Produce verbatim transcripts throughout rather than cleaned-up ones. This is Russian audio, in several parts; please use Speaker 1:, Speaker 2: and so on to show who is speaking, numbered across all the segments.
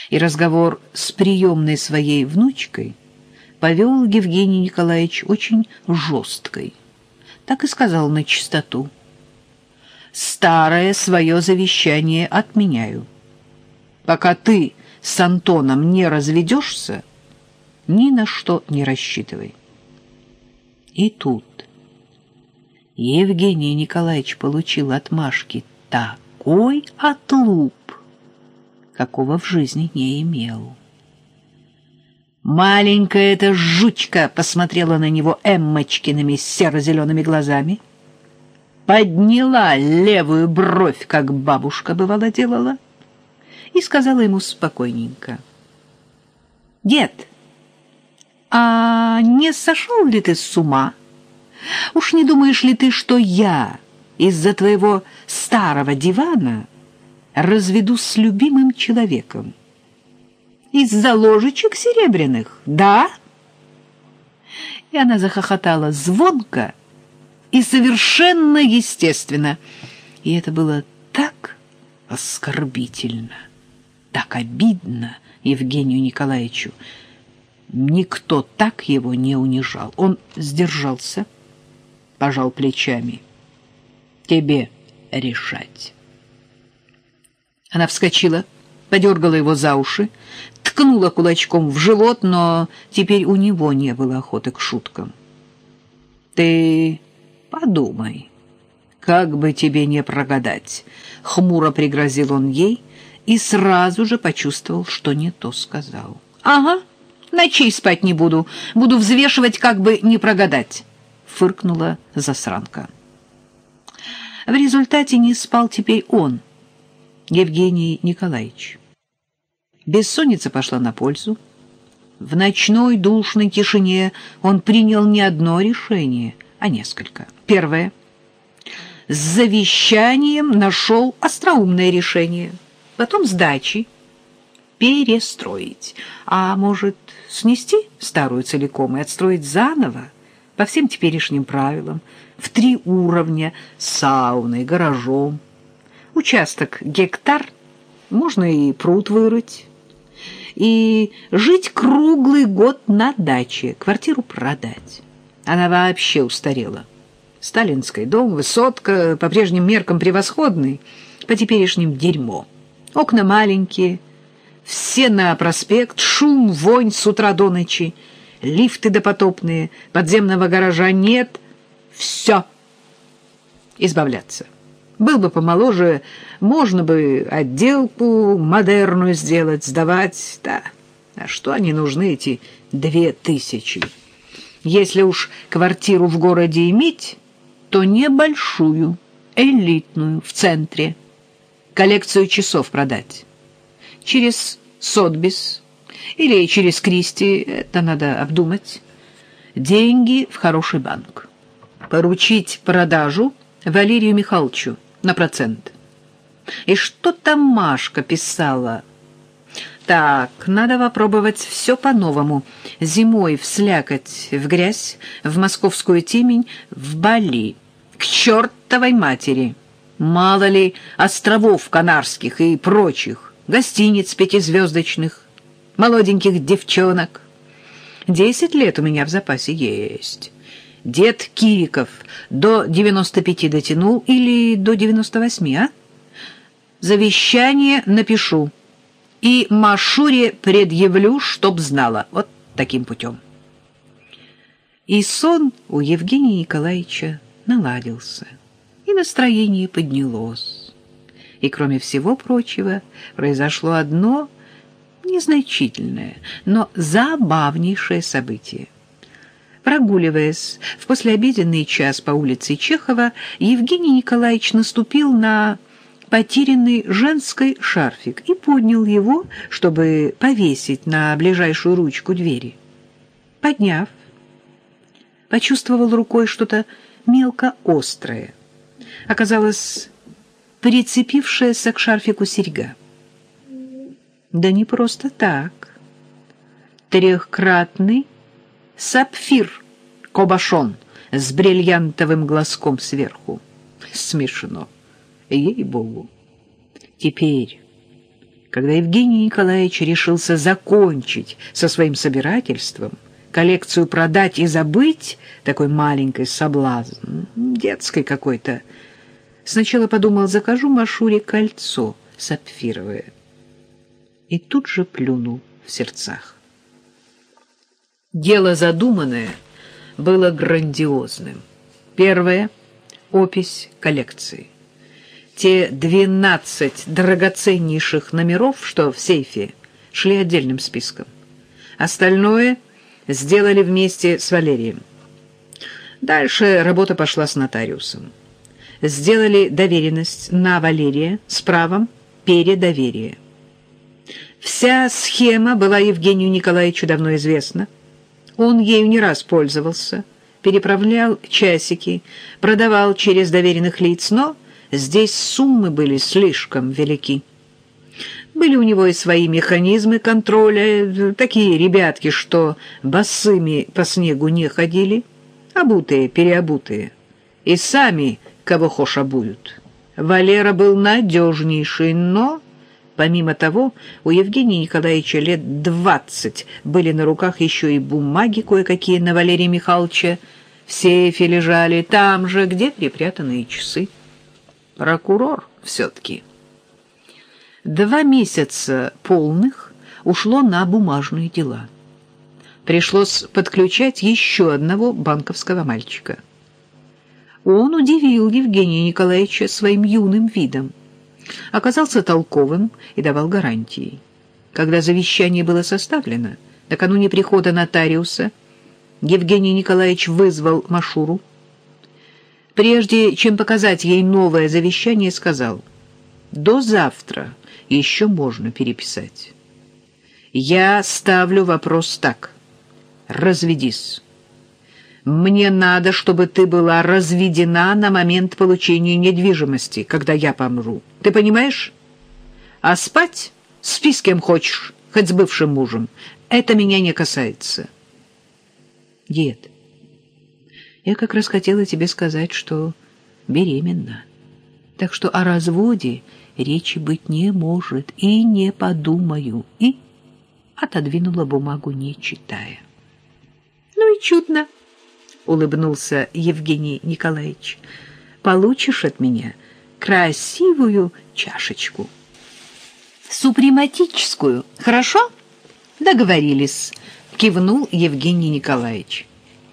Speaker 1: И разговор с приемной своей внучкой повел Евгений Николаевич очень жесткой. Так и сказал начистоту: «Старое свое завещание отменяю. Пока ты с Антоном не разведешься, ни на что не рассчитывай». И тут Евгений Николаевич получил от Машки такой отлуп, какого в жизни не имел. Маленькая эта жучка посмотрела на него Эммочкиными серо-зелеными глазами, подняла левую бровь, как бабушка бывало делала, и сказала ему спокойненько: «Дед, а не сошел ли ты с ума? Уж не думаешь ли ты, что я из-за твоего старого дивана разведусь с любимым человеком? Из-за ложечек серебряных, да?» И она захохотала звонко и совершенно естественно. И это было так оскорбительно, так обидно Евгению Николаевичу. Никто так его не унижал. Он сдержался, пожал плечами. «Тебе решать». Она вскочила, подергала его за уши, ткнула кулачком в живот, но теперь у него не было охоты к шуткам. «Ты подумай, как бы тебе не прогадать», — хмуро пригрозил он ей и сразу же почувствовал, что не то сказал. «Ага, ночей спать не буду, буду взвешивать, как бы не прогадать», — фыркнула засранка. В результате не спал теперь он, Евгений Николаевич. Бессонница пошла на пользу. В ночной душной тишине он принял не одно решение, а несколько. Первое. С завещанием нашел остроумное решение. Потом с дачей перестроить. А может, снести старую целиком и отстроить заново по всем теперешним правилам, в три уровня, с сауной, гаражом. Участок гектар, можно и пруд вырыть. И жить круглый год на даче, квартиру продать. Она вообще устарела. Сталинский дом, высотка, по прежним меркам превосходный, по теперешним дерьмо. Окна маленькие, все на проспект, шум, вонь с утра до ночи, лифты допотопные, подземного гаража нет. Все. Избавляться. Был бы помоложе, можно бы отделку модерную сделать, сдавать. Да, а что они нужны, эти две тысячи? Если уж квартиру в городе иметь, то небольшую, элитную, в центре. Коллекцию часов продать. Через Сотбис или через Кристи, это надо обдумать. Деньги в хороший банк. Поручить продажу Валерию Михайловичу на процент. И что там Машка писала? Так, надо попробовать все по-новому. Зимой в слякоть, в грязь, в московскую темень, в Бали. К чертовой матери! Мало ли островов Канарских и прочих, гостиниц пятизвездочных, молоденьких девчонок. Десять лет у меня в запасе есть. Дед Кириков до девяноста пяти дотянул или до девяноста восьми, а? Завещание напишу и Машуре предъявлю, чтоб знала. Вот таким путем. И сон у Евгения Николаевича наладился, и настроение поднялось. И, кроме всего прочего, произошло одно незначительное, но забавнейшее событие. Прогуливаясь в послеобеденный час по улице Чехова, Евгений Николаевич наступил на потерянный женский шарфик и поднял его, чтобы повесить на ближайшую ручку двери. Подняв, почувствовал рукой что-то мелко острое. Оказалось, прицепившаяся к шарфику серьга. Да не просто так. Трехкратный сапфир кобошон с бриллиантовым глазком сверху. Смешно, ей-богу. Теперь, Когда Евгений Николаевич решился закончить со своим собирательством, коллекцию продать и забыть, такой маленький соблазн, детской какой-то, сначала подумал, закажу Машуре кольцо сапфировое. И тут же плюнул в сердцах. Дело задуманное было грандиозным. Первое — опись коллекции. Те двенадцать драгоценнейших номеров, что в сейфе, шли отдельным списком. Остальное сделали вместе с Валерием. Дальше работа пошла с нотариусом. Сделали доверенность на Валерия с правом передоверия. Вся схема была Евгению Николаевичу давно известна. Он ею не раз пользовался, переправлял часики, продавал через доверенных лиц, но здесь суммы были слишком велики. Были у него и свои механизмы контроля, такие ребятки, что босыми по снегу не ходили, обутые, переобутые, и сами кого хошь обуют. Валера был надежнейший, но, помимо того, у Евгения Николаевича лет двадцать были на руках еще и бумаги кое-какие на Валерия Михайловича, в сейфе лежали, там же, где припрятанные часы. Прокурор все-таки. Два месяца полных ушло на бумажные дела. Пришлось подключать еще одного банковского мальчика. Он удивил Евгения Николаевича своим юным видом. Оказался толковым и давал гарантии. Когда завещание было составлено, накануне прихода нотариуса, Евгений Николаевич вызвал Машуру. Прежде чем показать ей новое завещание, сказал: «До завтра еще можно переписать. Я ставлю вопрос так. Разведись. Мне надо, чтобы ты была разведена на момент получения недвижимости, когда я помру. Ты понимаешь? А спать спи с кем хочешь, хоть с бывшим мужем. Это меня не касается». «Дед, я как раз хотела тебе сказать, что беременна, так что о разводе речи быть не может, и не подумаю», и отодвинула бумагу, не читая. «Ну и чудно», — улыбнулся Евгений Николаевич. «Получишь от меня красивую чашечку. Супрематическую, хорошо?» «Договорились», — кивнул Евгений Николаевич.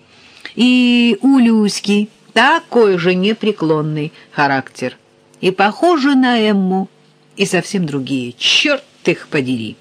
Speaker 1: «И у Люськи такой же непреклонный характер. И похожи на Эмму, и совсем другие. Черт их подери.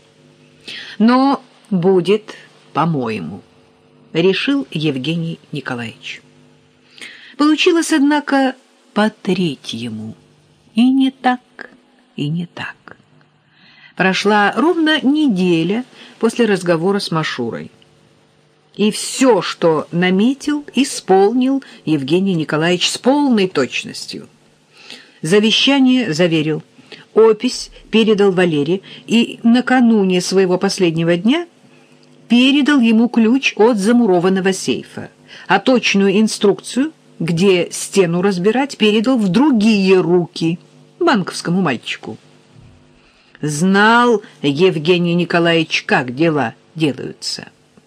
Speaker 1: Но будет, по-моему», — решил Евгений Николаевич. Получилось, однако, по-третьему. И не так, и не так. Прошла ровно неделя после разговора с Машурой. И все, что наметил, исполнил Евгений Николаевич с полной точностью. Завещание заверил, опись передал Валере и накануне своего последнего дня передал ему ключ от замурованного сейфа, а точную инструкцию, где стену разбирать, передал в другие руки банковскому мальчику. Знал Евгений Николаевич, как дела делаются.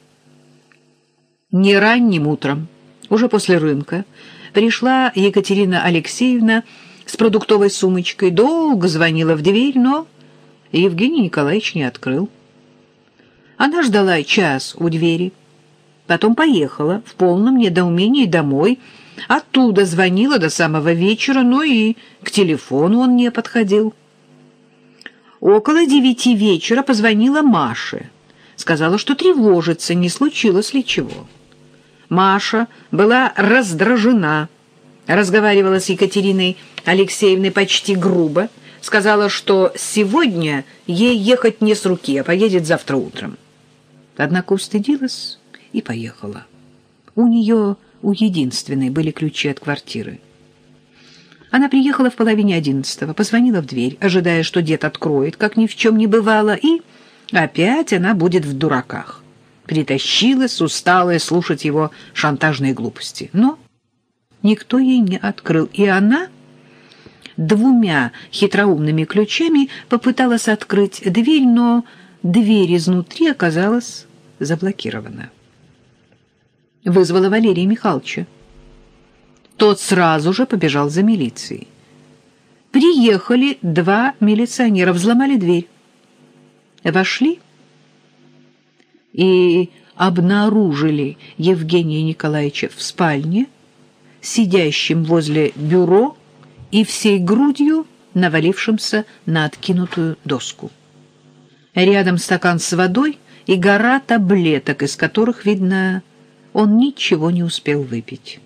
Speaker 1: Не ранним утром, уже после рынка, пришла Екатерина Алексеевна с продуктовой сумочкой, долго звонила в дверь, но Евгений Николаевич не открыл. Она ждала час у двери, потом поехала в полном недоумении домой, оттуда звонила до самого вечера, но и к телефону он не подходил. Около девяти вечера позвонила Маше, сказала, что тревожится, не случилось ли чего. Маша была раздражена, разговаривала с Екатериной Алексеевной почти грубо, сказала, что сегодня ей ехать не с руки, а поедет завтра утром. Однако устыдилась и поехала. У нее, у единственной, были ключи от квартиры. Она приехала в половине одиннадцатого, позвонила в дверь, ожидая, что дед откроет, как ни в чем не бывало, и опять она будет в дураках. Притащилась, усталая, слушать его шантажные глупости. Но никто ей не открыл, и она двумя хитроумными ключами попыталась открыть дверь, но дверь изнутри оказалась заблокирована. Вызвала Валерия Михайловича. Тот сразу же побежал за милицией. Приехали два милиционера, взломали дверь. Вошли и обнаружили Евгения Николаевича в спальне, сидящим возле бюро и всей грудью навалившимся на откинутую доску. Рядом стакан с водой и гора таблеток, из которых, видно, он ничего не успел выпить.